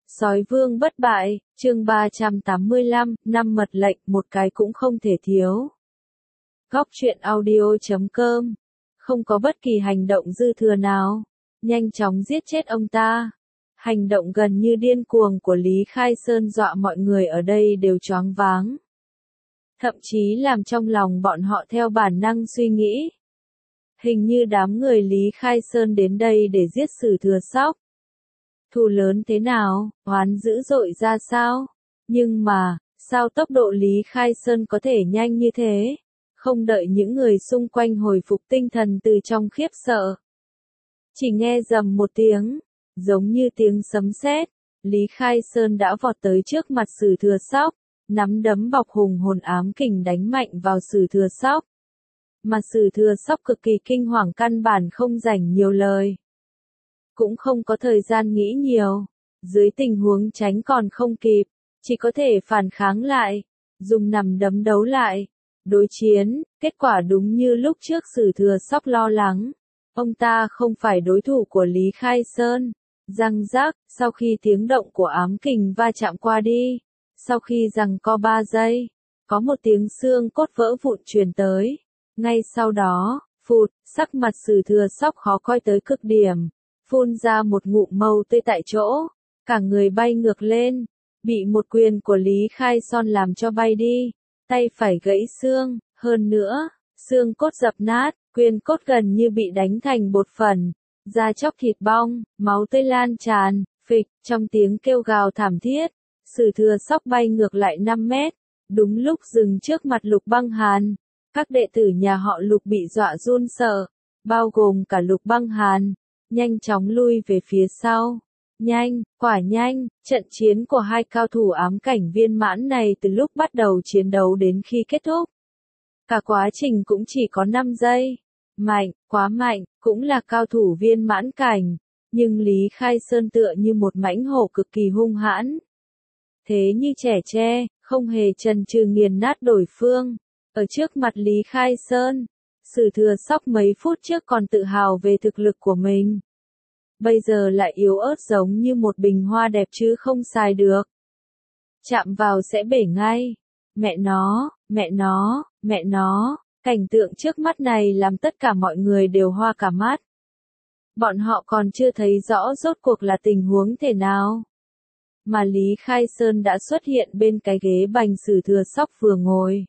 Sói vương bất bại, chương 385, 5 mật lệnh, một cái cũng không thể thiếu. Góc truyện audio.com. Không có bất kỳ hành động dư thừa nào. Nhanh chóng giết chết ông ta. Hành động gần như điên cuồng của Lý Khai Sơn dọa mọi người ở đây đều choáng váng. Thậm chí làm trong lòng bọn họ theo bản năng suy nghĩ. Hình như đám người Lý Khai Sơn đến đây để giết Sử Thừa Sóc. Thù lớn thế nào, oán dữ dội ra sao? Nhưng mà, sao tốc độ Lý Khai Sơn có thể nhanh như thế? Không đợi những người xung quanh hồi phục tinh thần từ trong khiếp sợ. Chỉ nghe rầm một tiếng, giống như tiếng sấm sét, Lý Khai Sơn đã vọt tới trước mặt Sử Thừa Sóc, nắm đấm bọc hùng hồn ám kình đánh mạnh vào Sử Thừa Sóc. Mà Sử Thừa Sóc cực kỳ kinh hoàng căn bản không rảnh nhiều lời. Cũng không có thời gian nghĩ nhiều, dưới tình huống tránh còn không kịp, chỉ có thể phản kháng lại, dùng nằm đấm đấu lại, đối chiến, kết quả đúng như lúc trước Sử Thừa Sóc lo lắng, ông ta không phải đối thủ của Lý Khai Sơn. Răng rắc, sau khi tiếng động của ám kình va chạm qua đi, sau khi giằng co 3 giây, có một tiếng xương cốt vỡ vụn truyền tới, ngay sau đó, phụt, sắc mặt Sử Thừa Sóc khó coi tới cực điểm. Phun ra một ngụm màu tươi tại chỗ, cả người bay ngược lên, bị một quyền của Lý Khai Son làm cho bay đi, tay phải gãy xương, hơn nữa, xương cốt dập nát, quyền cốt gần như bị đánh thành bột phấn, da chóc thịt bong, máu tươi lan tràn, phịch, trong tiếng kêu gào thảm thiết, Sử Thừa Sóc bay ngược lại 5 mét, đúng lúc dừng trước mặt Lục Băng Hàn, các đệ tử nhà họ Lục bị dọa run sợ, bao gồm cả Lục Băng Hàn. Nhanh chóng lui về phía sau. Nhanh, quả nhanh, trận chiến của hai cao thủ ám cảnh viên mãn này từ lúc bắt đầu chiến đấu đến khi kết thúc. Cả quá trình cũng chỉ có 5 giây. Mạnh, quá mạnh, cũng là cao thủ viên mãn cảnh. Nhưng Lý Khai Sơn tựa như một mãnh hổ cực kỳ hung hãn. Thế như trẻ tre, không hề chần chừ nghiền nát đối phương. Ở trước mặt Lý Khai Sơn. Sử Thừa Sóc mấy phút trước còn tự hào về thực lực của mình. Bây giờ lại yếu ớt giống như một bình hoa đẹp chứ không xài được. Chạm vào sẽ bể ngay. Mẹ nó, mẹ nó, mẹ nó, cảnh tượng trước mắt này làm tất cả mọi người đều hoa cả mắt. Bọn họ còn chưa thấy rõ rốt cuộc là tình huống thế nào. Mà Lý Khai Sơn đã xuất hiện bên cái ghế bành Sử Thừa Sóc vừa ngồi.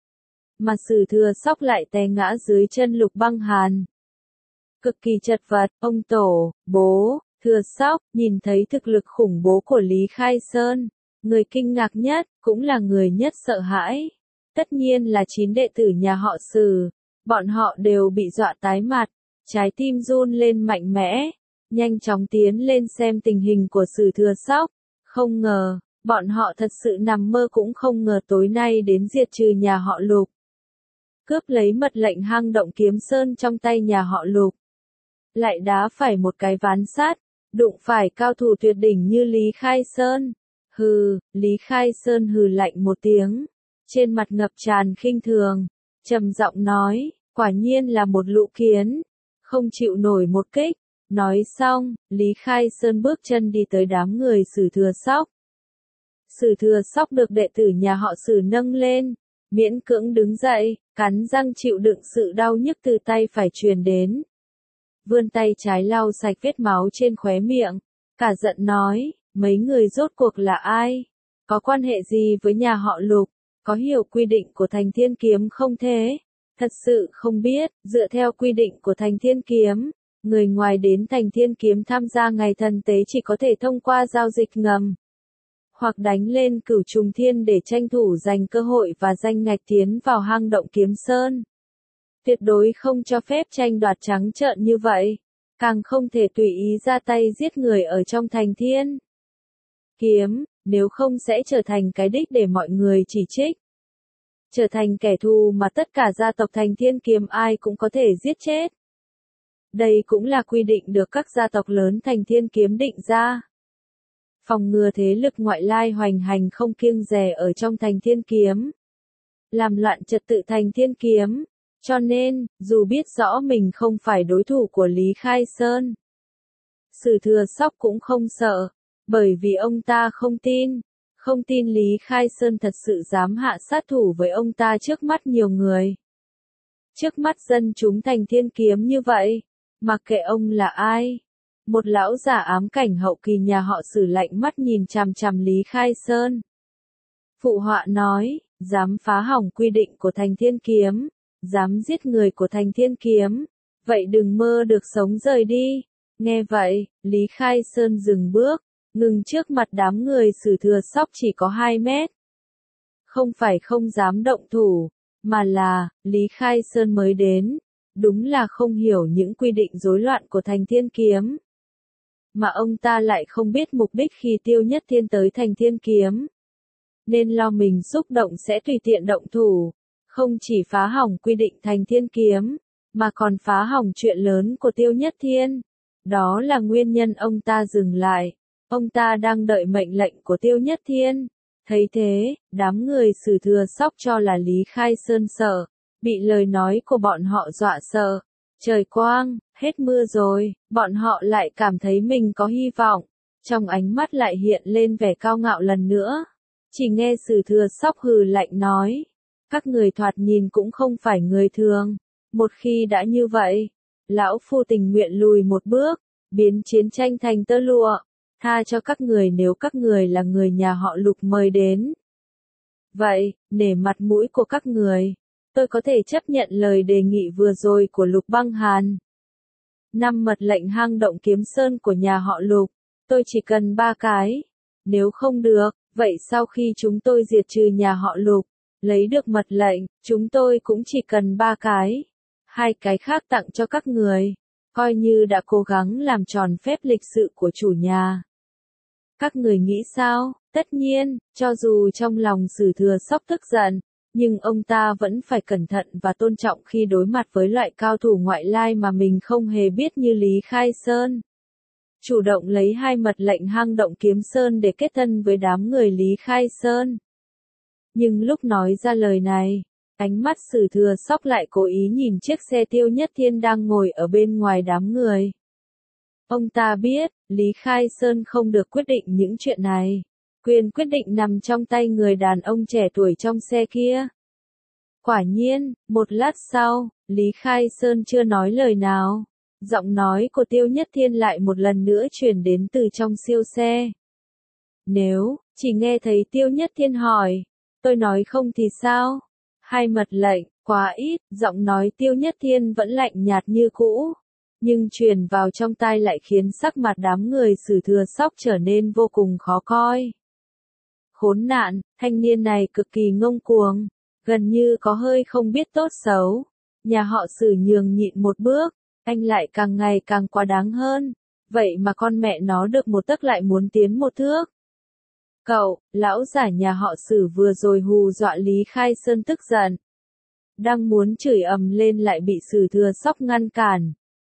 Mà Sử Thừa Sóc lại té ngã dưới chân Lục Băng Hàn. Cực kỳ chật vật, ông tổ, bố, Thừa Sóc, nhìn thấy thực lực khủng bố của Lý Khai Sơn. Người kinh ngạc nhất, cũng là người nhất sợ hãi. Tất nhiên là 9 đệ tử nhà họ Sử. Bọn họ đều bị dọa tái mặt, trái tim run lên mạnh mẽ. Nhanh chóng tiến lên xem tình hình của Sử Thừa Sóc. Không ngờ, bọn họ thật sự nằm mơ cũng không ngờ tối nay đến diệt trừ nhà họ Lục. Cướp lấy mật lệnh hang động Kiếm Sơn trong tay nhà họ Lục. Lại đá phải một cái ván sắt, đụng phải cao thủ tuyệt đỉnh như Lý Khai Sơn. Hừ, Lý Khai Sơn hừ lạnh một tiếng, trên mặt ngập tràn khinh thường, trầm giọng nói, quả nhiên là một lũ kiến, không chịu nổi một kích. Nói xong, Lý Khai Sơn bước chân đi tới đám người Sử Thừa Sóc. Sử Thừa Sóc được đệ tử nhà họ Sử nâng lên, miễn cưỡng đứng dậy, cắn răng chịu đựng sự đau nhức từ tay phải truyền đến. Vươn tay trái lau sạch vết máu trên khóe miệng, cả giận nói, mấy người rốt cuộc là ai? Có quan hệ gì với nhà họ Lục? Có hiểu quy định của Thành Thiên Kiếm không thế? Thật sự không biết, dựa theo quy định của Thành Thiên Kiếm, người ngoài đến Thành Thiên Kiếm tham gia ngày thần tế chỉ có thể thông qua giao dịch ngầm. Hoặc đánh lên Cửu Trùng Thiên để tranh thủ giành cơ hội và danh ngạch tiến vào hang động Kiếm Sơn. Tuyệt đối không cho phép tranh đoạt trắng trợn như vậy, càng không thể tùy ý ra tay giết người ở trong Thành Thiên Kiếm, nếu không sẽ trở thành cái đích để mọi người chỉ trích. Trở thành kẻ thù mà tất cả gia tộc Thành Thiên Kiếm ai cũng có thể giết chết. Đây cũng là quy định được các gia tộc lớn Thành Thiên Kiếm định ra. Phòng ngừa thế lực ngoại lai hoành hành không kiêng dè ở trong Thành Thiên Kiếm. Làm loạn trật tự Thành Thiên Kiếm. Cho nên, dù biết rõ mình không phải đối thủ của Lý Khai Sơn, Sử Thừa Sóc cũng không sợ. Bởi vì ông ta không tin Lý Khai Sơn thật sự dám hạ sát thủ với ông ta trước mắt nhiều người. Trước mắt dân chúng Thành Thiên Kiếm như vậy, mặc kệ ông là ai. Một lão giả ám cảnh hậu kỳ nhà họ Sử lạnh mắt nhìn chằm chằm Lý Khai Sơn. Phụ họa nói, dám phá hỏng quy định của Thành Thiên Kiếm, dám giết người của Thành Thiên Kiếm, vậy đừng mơ được sống rời đi. Nghe vậy, Lý Khai Sơn dừng bước, ngừng trước mặt đám người Sử Thừa Sóc chỉ có 2 mét. Không phải không dám động thủ, mà là, Lý Khai Sơn mới đến, đúng là không hiểu những quy định rối loạn của Thành Thiên Kiếm. Mà ông ta lại không biết mục đích khi Tiêu Nhất Thiên tới Thành Thiên Kiếm. Nên lo mình xúc động sẽ tùy tiện động thủ, không chỉ phá hỏng quy định Thành Thiên Kiếm, mà còn phá hỏng chuyện lớn của Tiêu Nhất Thiên. Đó là nguyên nhân ông ta dừng lại, ông ta đang đợi mệnh lệnh của Tiêu Nhất Thiên. Thấy thế, đám người Sử Thừa Sóc cho là Lý Khai Sơn sợ, bị lời nói của bọn họ dọa sợ. Trời quang, hết mưa rồi, bọn họ lại cảm thấy mình có hy vọng, trong ánh mắt lại hiện lên vẻ cao ngạo lần nữa. Chỉ nghe Sử Thừa Sóc hừ lạnh nói, các người thoạt nhìn cũng không phải người thường, một khi đã như vậy, lão phu tình nguyện lùi một bước, biến chiến tranh thành tơ lụa, tha cho các người nếu các người là người nhà họ Lục mời đến. Vậy, nể mặt mũi của các người, tôi có thể chấp nhận lời đề nghị vừa rồi của Lục Băng Hàn. 5 mật lệnh hang động Kiếm Sơn của nhà họ Lục, tôi chỉ cần 3 cái. Nếu không được, vậy sau khi chúng tôi diệt trừ nhà họ Lục, lấy được mật lệnh, chúng tôi cũng chỉ cần 3 cái. 2 cái khác tặng cho các người, coi như đã cố gắng làm tròn phép lịch sự của chủ nhà. Các người nghĩ sao? Tất nhiên, cho dù trong lòng Sử Thừa Sóc tức giận, nhưng ông ta vẫn phải cẩn thận và tôn trọng khi đối mặt với loại cao thủ ngoại lai mà mình không hề biết như Lý Khai Sơn. Chủ động lấy 2 mật lệnh hang động Kiếm Sơn để kết thân với đám người Lý Khai Sơn. Nhưng lúc nói ra lời này, ánh mắt Sử Thừa Sóc lại cố ý nhìn chiếc xe Tiêu Nhất Thiên đang ngồi ở bên ngoài đám người. Ông ta biết, Lý Khai Sơn không được quyết định những chuyện này. Quyền quyết định nằm trong tay người đàn ông trẻ tuổi trong xe kia. Quả nhiên, một lát sau, Lý Khai Sơn chưa nói lời nào. Giọng nói của Tiêu Nhất Thiên lại một lần nữa truyền đến từ trong siêu xe. Nếu, chỉ nghe thấy Tiêu Nhất Thiên hỏi, tôi nói không thì sao? 2 mật lệnh, quá ít, giọng nói Tiêu Nhất Thiên vẫn lạnh nhạt như cũ. Nhưng truyền vào trong tai lại khiến sắc mặt đám người Sử Thừa Sóc trở nên vô cùng khó coi. Khốn nạn, thanh niên này cực kỳ ngông cuồng, gần như có hơi không biết tốt xấu. Nhà họ Sử nhường nhịn một bước, anh lại càng ngày càng quá đáng hơn. Vậy mà con mẹ nó được một tấc lại muốn tiến một thước. Cậu, lão giả nhà họ Sử vừa rồi hù dọa Lý Khai Sơn tức giận. Đang muốn chửi ầm lên lại bị Sử Thừa Sóc ngăn cản.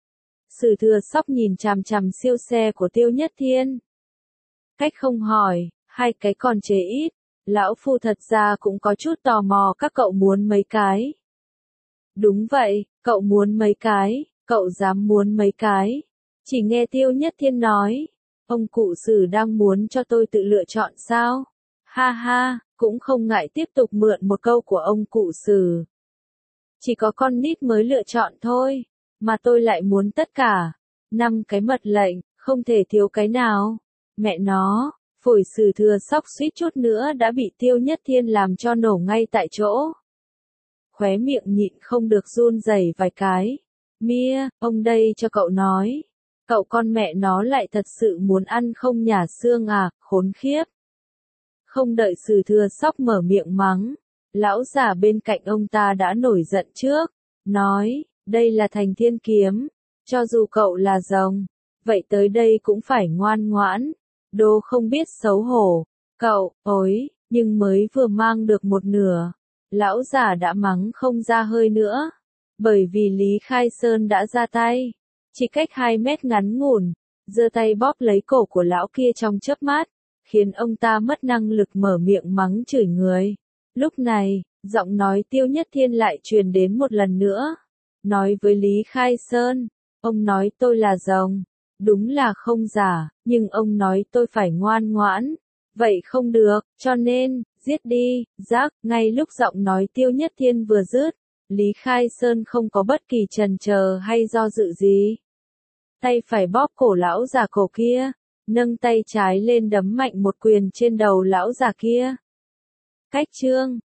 Sử Thừa Sóc nhìn chằm chằm siêu xe của Tiêu Nhất Thiên. Cách không hỏi, 2 cái còn chế ít, lão phu thật ra cũng có chút tò mò các cậu muốn mấy cái. Đúng vậy, cậu muốn mấy cái, cậu dám muốn mấy cái. Chỉ nghe Tiêu Nhất Thiên nói, ông cụ Sử đang muốn cho tôi tự lựa chọn sao? Ha ha, cũng không ngại tiếp tục mượn một câu của ông cụ Sử. Chỉ có con nít mới lựa chọn thôi, mà tôi lại muốn tất cả. 5 cái mật lệnh, không thể thiếu cái nào. Mẹ nó, phổi Sử Thừa Sóc suýt chút nữa đã bị Tiêu Nhất Thiên làm cho nổ ngay tại chỗ. Khóe miệng nhịn không được run rẩy vài cái. Mia, ông đây cho cậu nói. Cậu con mẹ nó lại thật sự muốn ăn không nhả xương à, khốn khiếp. Không đợi Sử Thừa Sóc mở miệng mắng, lão già bên cạnh ông ta đã nổi giận trước, nói, đây là Thành Thiên Kiếm, cho dù cậu là rồng, vậy tới đây cũng phải ngoan ngoãn, đồ không biết xấu hổ. Cậu, ối, nhưng mới vừa mang được một nửa, lão già đã mắng không ra hơi nữa, bởi vì Lý Khai Sơn đã ra tay, chỉ cách 2 mét ngắn ngủn, giơ tay bóp lấy cổ của lão kia trong chớp mắt, khiến ông ta mất năng lực mở miệng mắng chửi người. Lúc này, giọng nói Tiêu Nhất Thiên lại truyền đến một lần nữa, nói với Lý Khai Sơn, ông nói tôi là rồng, Đúng là không giả, nhưng ông nói tôi phải ngoan ngoãn. Vậy không được, cho nên, giết đi, rác, ngay lúc giọng nói Tiêu Nhất Thiên vừa dứt, Lý Khai Sơn không có bất kỳ chần chờ hay do dự gì. Tay phải bóp cổ lão già cổ kia, nâng tay trái lên đấm mạnh một quyền trên đầu lão già kia. Cách chương